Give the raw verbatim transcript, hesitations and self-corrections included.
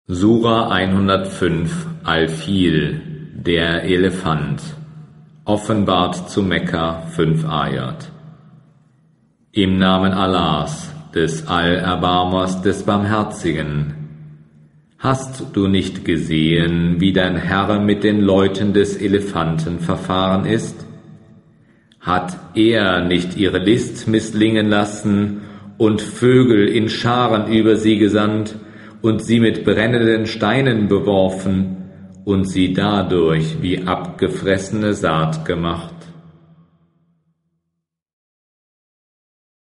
Sura hundertfünf Al-Fil, der Elefant, offenbart zu Mekka, fünf Ayat. Im Namen Allahs, des Allerbarmers, des Barmherzigen. Hast du nicht gesehen, wie dein Herr mit den Leuten des Elefanten verfahren ist? Hat er nicht ihre List misslingen lassen und Vögel in Scharen über sie gesandt und sie mit brennenden Steinen beworfen und sie dadurch wie abgefressene Saat gemacht?